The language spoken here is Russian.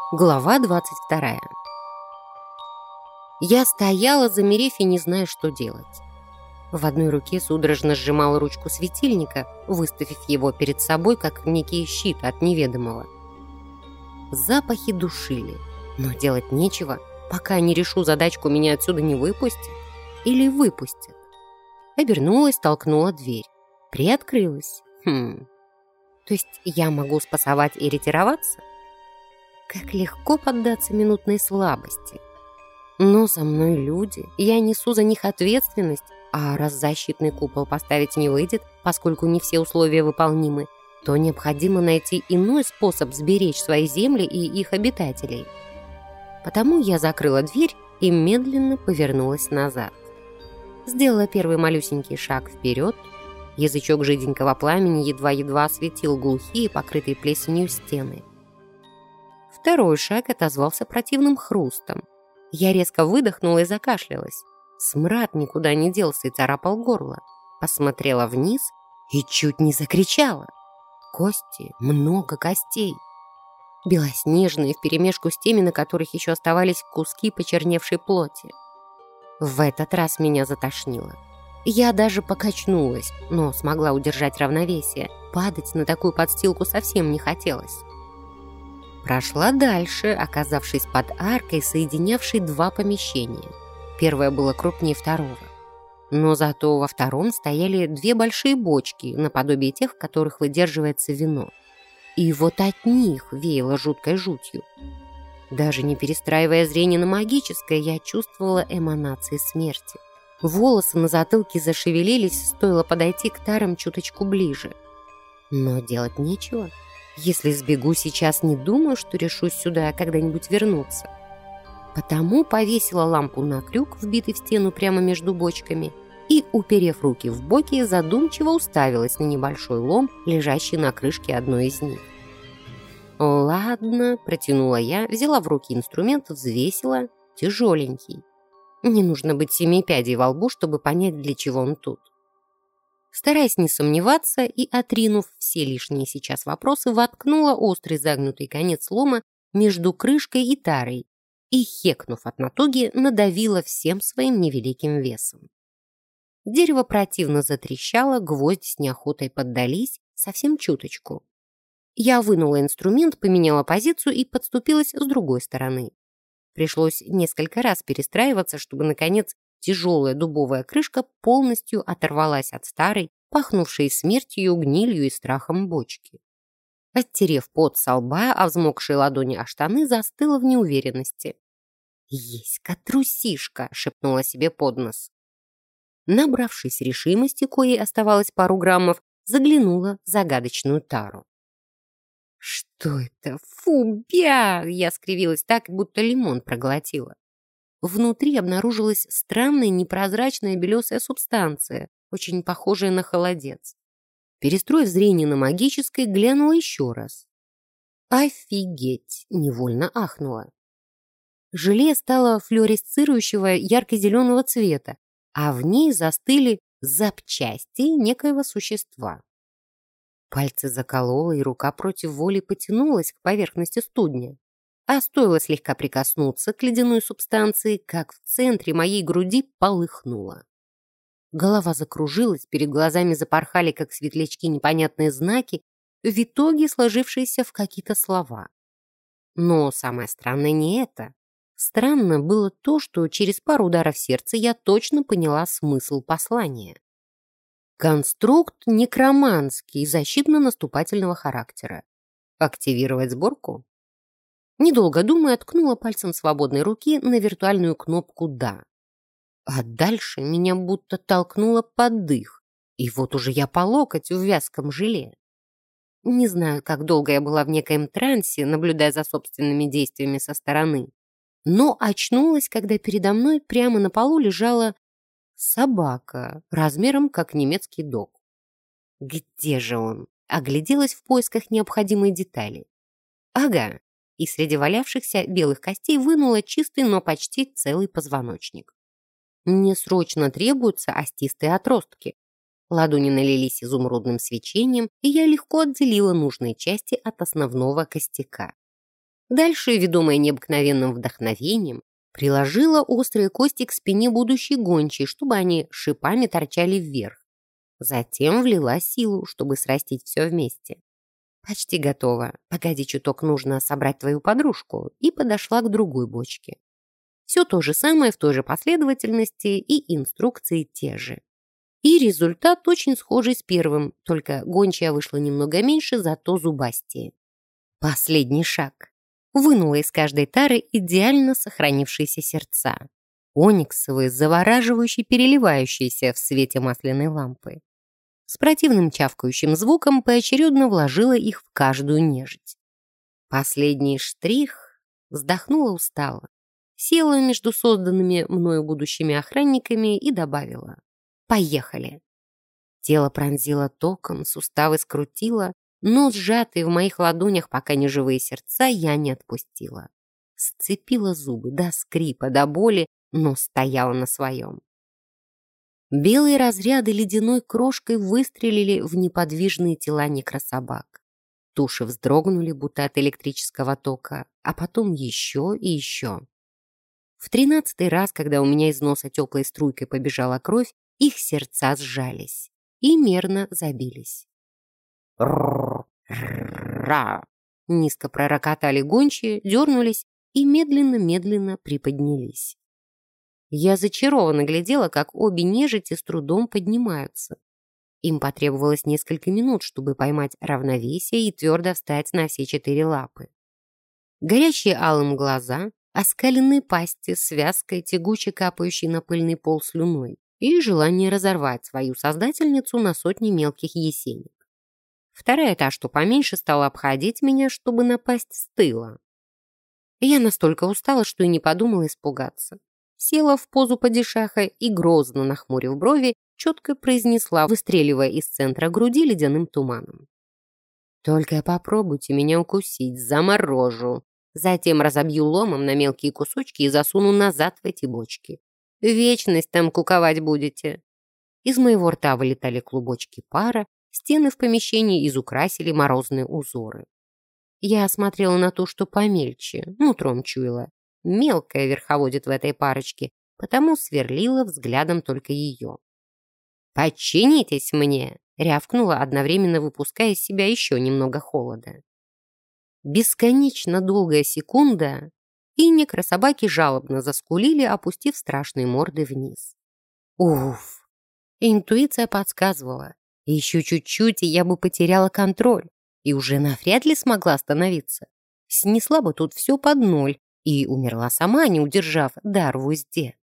Глава 22. Я стояла, замерев и не зная, что делать. В одной руке судорожно сжимала ручку светильника, выставив его перед собой, как некий щит от неведомого. Запахи душили, но делать нечего, пока не решу задачку, меня отсюда не выпустят или выпустят. Обернулась, толкнула дверь. Приоткрылась. То есть я могу спасовать и ретироваться? Как легко поддаться минутной слабости. Но со мной люди, я несу за них ответственность, а раз защитный купол поставить не выйдет, поскольку не все условия выполнимы, то необходимо найти иной способ сберечь свои земли и их обитателей. Потому я закрыла дверь и медленно повернулась назад. Сделала первый малюсенький шаг вперед. Язычок жиденького пламени едва-едва осветил глухие, покрытые плесенью стены. Второй шаг отозвался противным хрустом. Я резко выдохнула и закашлялась. Смрад никуда не делся и царапал горло. Посмотрела вниз и чуть не закричала. Кости, много костей. Белоснежные вперемешку с теми, на которых еще оставались куски почерневшей плоти. В этот раз меня затошнило. Я даже покачнулась, но смогла удержать равновесие. Падать на такую подстилку совсем не хотелось. Прошла дальше, оказавшись под аркой, соединявшей два помещения. Первое было крупнее второго. Но зато во втором стояли две большие бочки, наподобие тех, в которых выдерживается вино. И вот от них веяло жуткой жутью. Даже не перестраивая зрение на магическое, я чувствовала эманации смерти. Волосы на затылке зашевелились, стоило подойти к тарам чуточку ближе. Но делать нечего. Если сбегу сейчас, не думаю, что решусь сюда когда-нибудь вернуться. Потому повесила лампу на крюк, вбитый в стену прямо между бочками, и, уперев руки в боки, задумчиво уставилась на небольшой лом, лежащий на крышке одной из них. «Ладно», — протянула я, взяла в руки инструмент, взвесила, тяжеленький. Не нужно быть семи пядей во лбу, чтобы понять, для чего он тут. Стараясь не сомневаться и отринув все лишние сейчас вопросы, воткнула острый загнутый конец лома между крышкой и тарой и, хекнув от натуги, надавила всем своим невеликим весом. Дерево противно затрещало, гвозди с неохотой поддались, совсем чуточку. Я вынула инструмент, поменяла позицию и подступилась с другой стороны. Пришлось несколько раз перестраиваться, чтобы, наконец, тяжелая дубовая крышка полностью оторвалась от старой, пахнувшей смертью, гнилью и страхом бочки. Оттерев пот со лба, а взмокшие ладони о штаны, застыла в неуверенности. «Есть-ка трусишка!» — шепнула себе под нос. Набравшись решимости, коей оставалось пару граммов, заглянула в загадочную тару. «Что это? Фу, бя!» Я скривилась так, будто лимон проглотила. Внутри обнаружилась странная непрозрачная белесая субстанция, очень похожая на холодец. Перестроив зрение на магическое, глянула еще раз. «Офигеть!» — невольно ахнула. Желе стало флуоресцирующего ярко-зеленого цвета, а в ней застыли запчасти некоего существа. Пальцы заколола, и рука против воли потянулась к поверхности студня. А стоило слегка прикоснуться к ледяной субстанции, как в центре моей груди полыхнуло. Голова закружилась, перед глазами запорхали, как светлячки, непонятные знаки, в итоге сложившиеся в какие-то слова. Но самое странное не это. Странно было то, что через пару ударов сердца я точно поняла смысл послания. Конструкт некроманский, защитно-наступательного характера. Активировать сборку? Недолго думая, ткнула пальцем свободной руки на виртуальную кнопку «Да». А дальше меня будто толкнуло под дых, и вот уже я по локоть в вязком желе. Не знаю, как долго я была в некоем трансе, наблюдая за собственными действиями со стороны, но очнулась, когда передо мной прямо на полу лежала собака размером как немецкий дог. Где же он? Огляделась в поисках необходимой детали. Ага, и среди валявшихся белых костей вынула чистый, но почти целый позвоночник. Мне срочно требуются остистые отростки. Ладони налились изумрудным свечением, и я легко отделила нужные части от основного костяка. Дальше, ведомая необыкновенным вдохновением, приложила острые кости к спине будущей гончей, чтобы они шипами торчали вверх. Затем влила силу, чтобы срастить все вместе. «Почти готово. Погоди чуток, нужно собрать твою подружку», и подошла к другой бочке. Все то же самое в той же последовательности и инструкции те же. И результат очень схожий с первым, только гончая вышла немного меньше, зато зубастее. Последний шаг. Вынула из каждой тары идеально сохранившиеся сердца. Ониксовые, завораживающе переливающиеся в свете масляной лампы. С противным чавкающим звуком поочередно вложила их в каждую нежить. Последний штрих, вздохнула устало, села между созданными мною будущими охранниками и добавила: «Поехали». Тело пронзило током, суставы скрутило, но сжатые в моих ладонях пока не живые сердца я не отпустила. Сцепила зубы до скрипа, до боли, но стояла на своем. Белые разряды ледяной крошкой выстрелили в неподвижные тела некрособак. Туши вздрогнули, будто от электрического тока, а потом еще и еще. В 13-й раз, когда у меня из носа теплой струйкой побежала кровь, их сердца сжались и мерно забились. «Ра!» Низко пророкотали гончие, дернулись и медленно-медленно приподнялись. Я зачарованно глядела, как обе нежити с трудом поднимаются. Им потребовалось несколько минут, чтобы поймать равновесие и твердо встать на все 4 лапы. Горящие алым глаза, оскаленные пасти с связкой, тягуче капающей на пыльный пол слюной, и желание разорвать свою создательницу на сотни мелких есенек. Вторая, та, что поменьше, стала обходить меня, чтобы напасть с тыла. Я настолько устала, что и не подумала испугаться. Села в позу падишаха и, грозно нахмурив брови, четко произнесла, выстреливая из центра груди ледяным туманом: «Только попробуйте меня укусить, заморожу. Затем разобью ломом на мелкие кусочки и засуну назад в эти бочки. Вечность там куковать будете». Из моего рта вылетали клубочки пара, стены в помещении изукрасили морозные узоры. Я осмотрела на ту, что помельче, нутром чуяла. Мелкая верховодит в этой парочке, потому сверлила взглядом только ее. «Подчинитесь мне!» — рявкнула, одновременно выпуская из себя еще немного холода. Бесконечно долгая секунда, и некрособаки жалобно заскулили, опустив страшные морды вниз. Уф! Интуиция подсказывала. Еще чуть-чуть, и я бы потеряла контроль, и уже навряд ли смогла остановиться. Снесла бы тут все под ноль, и умерла сама, не удержав дар в узде.